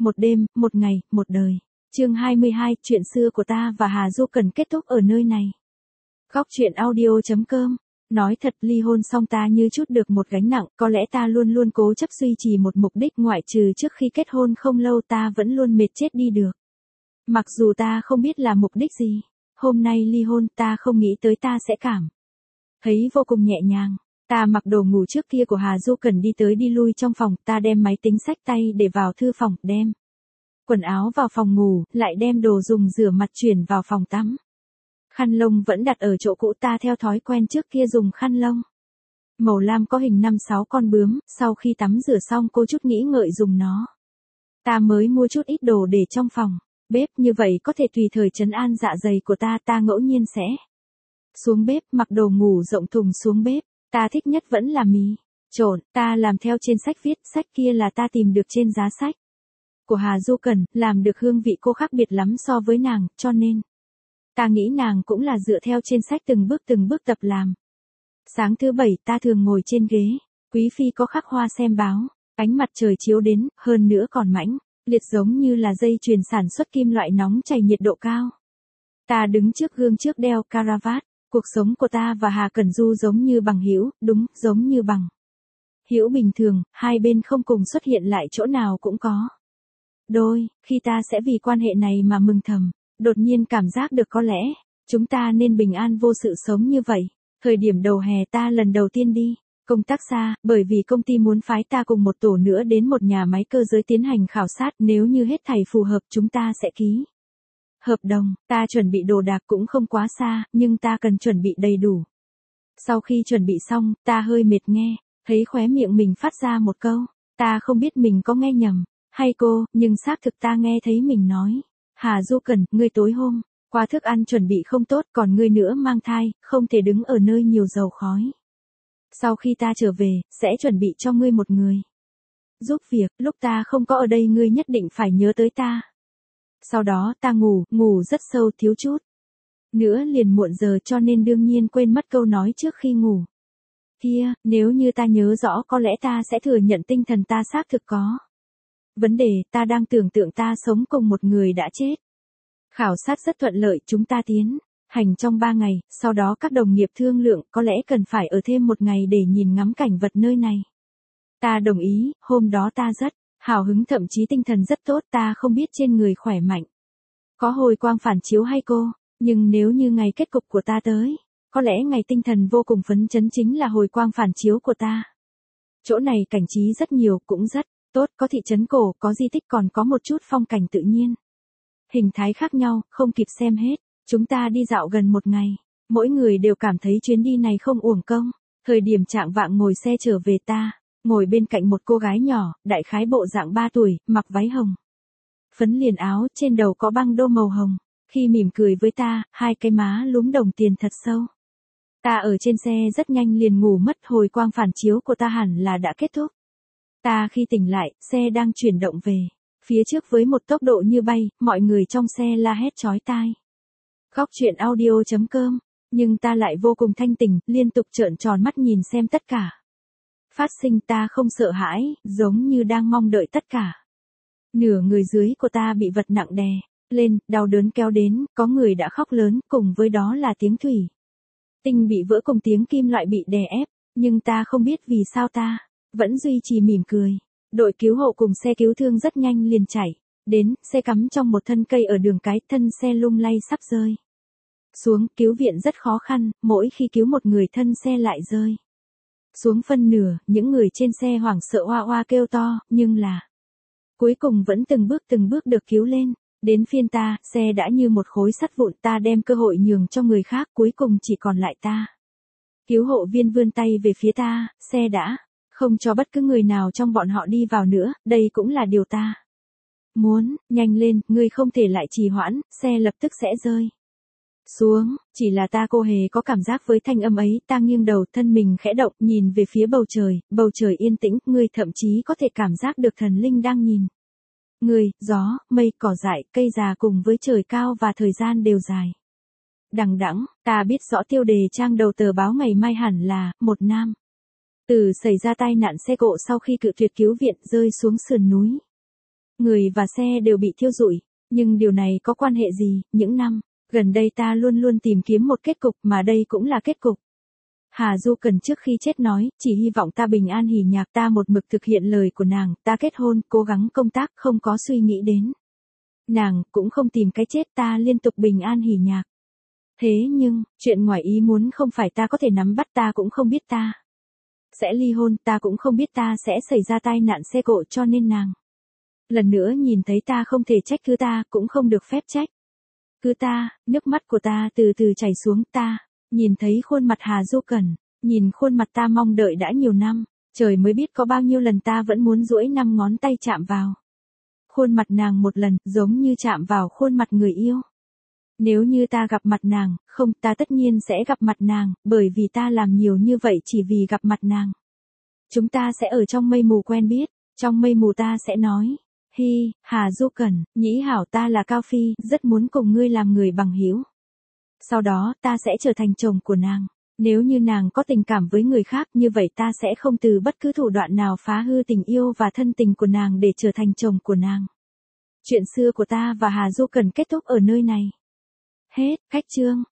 một đêm, một ngày, một đời. Chương 22, chuyện xưa của ta và Hà Du Cần kết thúc ở nơi này. Góc truyện audio.com. Nói thật, ly hôn xong ta như chút được một gánh nặng, có lẽ ta luôn luôn cố chấp duy trì một mục đích, ngoại trừ trước khi kết hôn không lâu ta vẫn luôn mệt chết đi được. Mặc dù ta không biết là mục đích gì, hôm nay ly hôn ta không nghĩ tới ta sẽ cảm thấy vô cùng nhẹ nhàng. Ta mặc đồ ngủ trước kia của Hà Du Cần đi tới đi lui trong phòng, ta đem máy tính xách tay để vào thư phòng, đem quần áo vào phòng ngủ, lại đem đồ dùng rửa mặt chuyển vào phòng tắm. Khăn lông vẫn đặt ở chỗ cũ, ta theo thói quen trước kia dùng khăn lông màu lam có hình 5-6 con bướm, sau khi tắm rửa xong cô chút nghĩ ngợi dùng nó. Ta mới mua chút ít đồ để trong phòng bếp, như vậy có thể tùy thời trấn an dạ dày của ta ngẫu nhiên sẽ xuống bếp, mặc đồ ngủ rộng thùng xuống bếp. Ta thích nhất vẫn là mì trộn, ta làm theo trên sách viết, sách kia là ta tìm được trên giá sách của Hà Du Cần, làm được hương vị cô khác biệt lắm so với nàng, cho nên ta nghĩ nàng cũng là dựa theo trên sách từng bước tập làm. Sáng thứ bảy ta thường ngồi trên ghế, quý phi có khắc hoa xem báo, ánh mặt trời chiếu đến, hơn nữa còn mãnh liệt giống như là dây chuyền sản xuất kim loại nóng chảy nhiệt độ cao. Ta đứng trước gương trước đeo caravat. Cuộc sống của ta và Hà Cẩn Du giống như bằng hữu, đúng, giống như bằng hữu bình thường, hai bên không cùng xuất hiện lại chỗ nào cũng có đôi khi ta sẽ vì quan hệ này mà mừng thầm, đột nhiên cảm giác được có lẽ chúng ta nên bình an vô sự sống như vậy. Thời điểm đầu hè ta lần đầu tiên đi công tác xa, bởi vì công ty muốn phái ta cùng một tổ nữa đến một nhà máy cơ giới tiến hành khảo sát, nếu như hết thảy phù hợp chúng ta sẽ ký hợp đồng. Ta chuẩn bị đồ đạc cũng không quá xa, nhưng ta cần chuẩn bị đầy đủ. Sau khi chuẩn bị xong, ta hơi mệt nghe, thấy khóe miệng mình phát ra một câu. Ta không biết mình có nghe nhầm hay cô, nhưng xác thực ta nghe thấy mình nói. Hà Du Cần, ngươi tối hôm qua thức ăn chuẩn bị không tốt, còn ngươi nữa mang thai, không thể đứng ở nơi nhiều dầu khói. Sau khi ta trở về, sẽ chuẩn bị cho ngươi một người giúp việc, lúc ta không có ở đây ngươi nhất định phải nhớ tới ta. Sau đó ta ngủ rất sâu, thiếu chút nữa liền muộn giờ, cho nên đương nhiên quên mất câu nói trước khi ngủ kia, nếu như ta nhớ rõ có lẽ ta sẽ thừa nhận tinh thần ta xác thực có vấn đề. Ta đang tưởng tượng ta sống cùng một người đã chết. Khảo sát rất thuận lợi, chúng ta tiến hành trong 3 ngày, sau đó các đồng nghiệp thương lượng có lẽ cần phải ở thêm một ngày để nhìn ngắm cảnh vật nơi này. Ta đồng ý, hôm đó ta rất hào hứng, thậm chí tinh thần rất tốt. Ta không biết trên người khỏe mạnh có hồi quang phản chiếu hay cô, nhưng nếu như ngày kết cục của ta tới, có lẽ ngày tinh thần vô cùng phấn chấn chính là hồi quang phản chiếu của ta. Chỗ này cảnh trí rất nhiều, cũng rất tốt, có thị trấn cổ, có di tích, còn có một chút phong cảnh tự nhiên. Hình thái khác nhau, không kịp xem hết. Chúng ta đi dạo gần một ngày, mỗi người đều cảm thấy chuyến đi này không uổng công. Thời điểm chạng vạng ngồi xe trở về, ta ngồi bên cạnh một cô gái nhỏ, đại khái bộ dạng 3 tuổi, mặc váy hồng phấn liền áo, trên đầu có băng đô màu hồng. Khi mỉm cười với ta, hai cái má lúm đồng tiền thật sâu. Ta ở trên xe rất nhanh liền ngủ mất, hồi quang phản chiếu của ta hẳn là đã kết thúc. Ta khi tỉnh lại, xe đang chuyển động về phía trước với một tốc độ như bay, mọi người trong xe la hét chói tai. Góc truyện audio.com, nhưng ta lại vô cùng thanh tỉnh, liên tục trợn tròn mắt nhìn xem tất cả phát sinh. Ta không sợ hãi, giống như đang mong đợi tất cả. Nửa người dưới của ta bị vật nặng đè lên, đau đớn kéo đến, có người đã khóc lớn, cùng với đó là tiếng thủy tinh bị vỡ cùng tiếng kim loại bị đè ép, nhưng ta không biết vì sao ta vẫn duy trì mỉm cười. Đội cứu hộ cùng xe cứu thương rất nhanh liền chạy đến, xe cắm trong một thân cây ở đường cái, thân xe lung lay sắp rơi xuống. Cứu viện rất khó khăn, mỗi khi cứu một người thân xe lại rơi xuống phân nửa, những người trên xe hoảng sợ oa oa kêu to, nhưng là cuối cùng vẫn từng bước được cứu lên. Đến phiên ta, xe đã như một khối sắt vụn, ta đem cơ hội nhường cho người khác, cuối cùng chỉ còn lại ta. Cứu hộ viên vươn tay về phía ta, xe đã không cho bất cứ người nào trong bọn họ đi vào nữa, đây cũng là điều ta muốn. Nhanh lên, ngươi không thể lại trì hoãn, xe lập tức sẽ rơi xuống. Chỉ là ta cô hề có cảm giác với thanh âm ấy. Ta nghiêng đầu, thân mình khẽ động, nhìn về phía bầu trời yên tĩnh, ngươi thậm chí có thể cảm giác được thần linh đang nhìn ngươi. Gió, mây, cỏ dại, cây già cùng với trời cao và thời gian đều dài đằng đẵng. Ta biết rõ tiêu đề trang đầu tờ báo ngày mai hẳn là một nam tử xảy ra tai nạn xe cộ sau khi cự tuyệt cứu viện, rơi xuống sườn núi. Người và xe đều bị thiêu rụi, nhưng điều này có quan hệ gì, những năm gần đây ta luôn luôn tìm kiếm một kết cục mà đây cũng là kết cục. Hà Du Cần trước khi chết nói, chỉ hy vọng ta bình an hỉ nhạc, ta một mực thực hiện lời của nàng, ta kết hôn, cố gắng công tác, không có suy nghĩ đến nàng, cũng không tìm cái chết, ta liên tục bình an hỉ nhạc. Thế nhưng, chuyện ngoài ý muốn không phải ta có thể nắm bắt, ta cũng không biết ta sẽ ly hôn, ta cũng không biết ta sẽ xảy ra tai nạn xe cộ, cho nên nàng lần nữa nhìn thấy ta không thể trách cứ ta, cũng không được phép trách cứ ta. Nước mắt của ta từ từ chảy xuống, ta nhìn thấy khuôn mặt Hà Du Cần, nhìn khuôn mặt ta mong đợi đã nhiều năm, trời mới biết có bao nhiêu lần ta vẫn muốn duỗi 5 ngón tay chạm vào khuôn mặt nàng một lần, giống như chạm vào khuôn mặt người yêu. Nếu như ta gặp mặt nàng, không, ta tất nhiên sẽ gặp mặt nàng, bởi vì ta làm nhiều như vậy chỉ vì gặp mặt nàng. Chúng ta sẽ ở trong mây mù quen biết, trong mây mù ta sẽ nói, hi, Hà Du Cần, nhĩ hảo, ta là Cao Phi, rất muốn cùng ngươi làm người bằng hữu. Sau đó, ta sẽ trở thành chồng của nàng. Nếu như nàng có tình cảm với người khác, như vậy ta sẽ không từ bất cứ thủ đoạn nào phá hư tình yêu và thân tình của nàng để trở thành chồng của nàng. Chuyện xưa của ta và Hà Du Cần kết thúc ở nơi này. Hết, khách chương.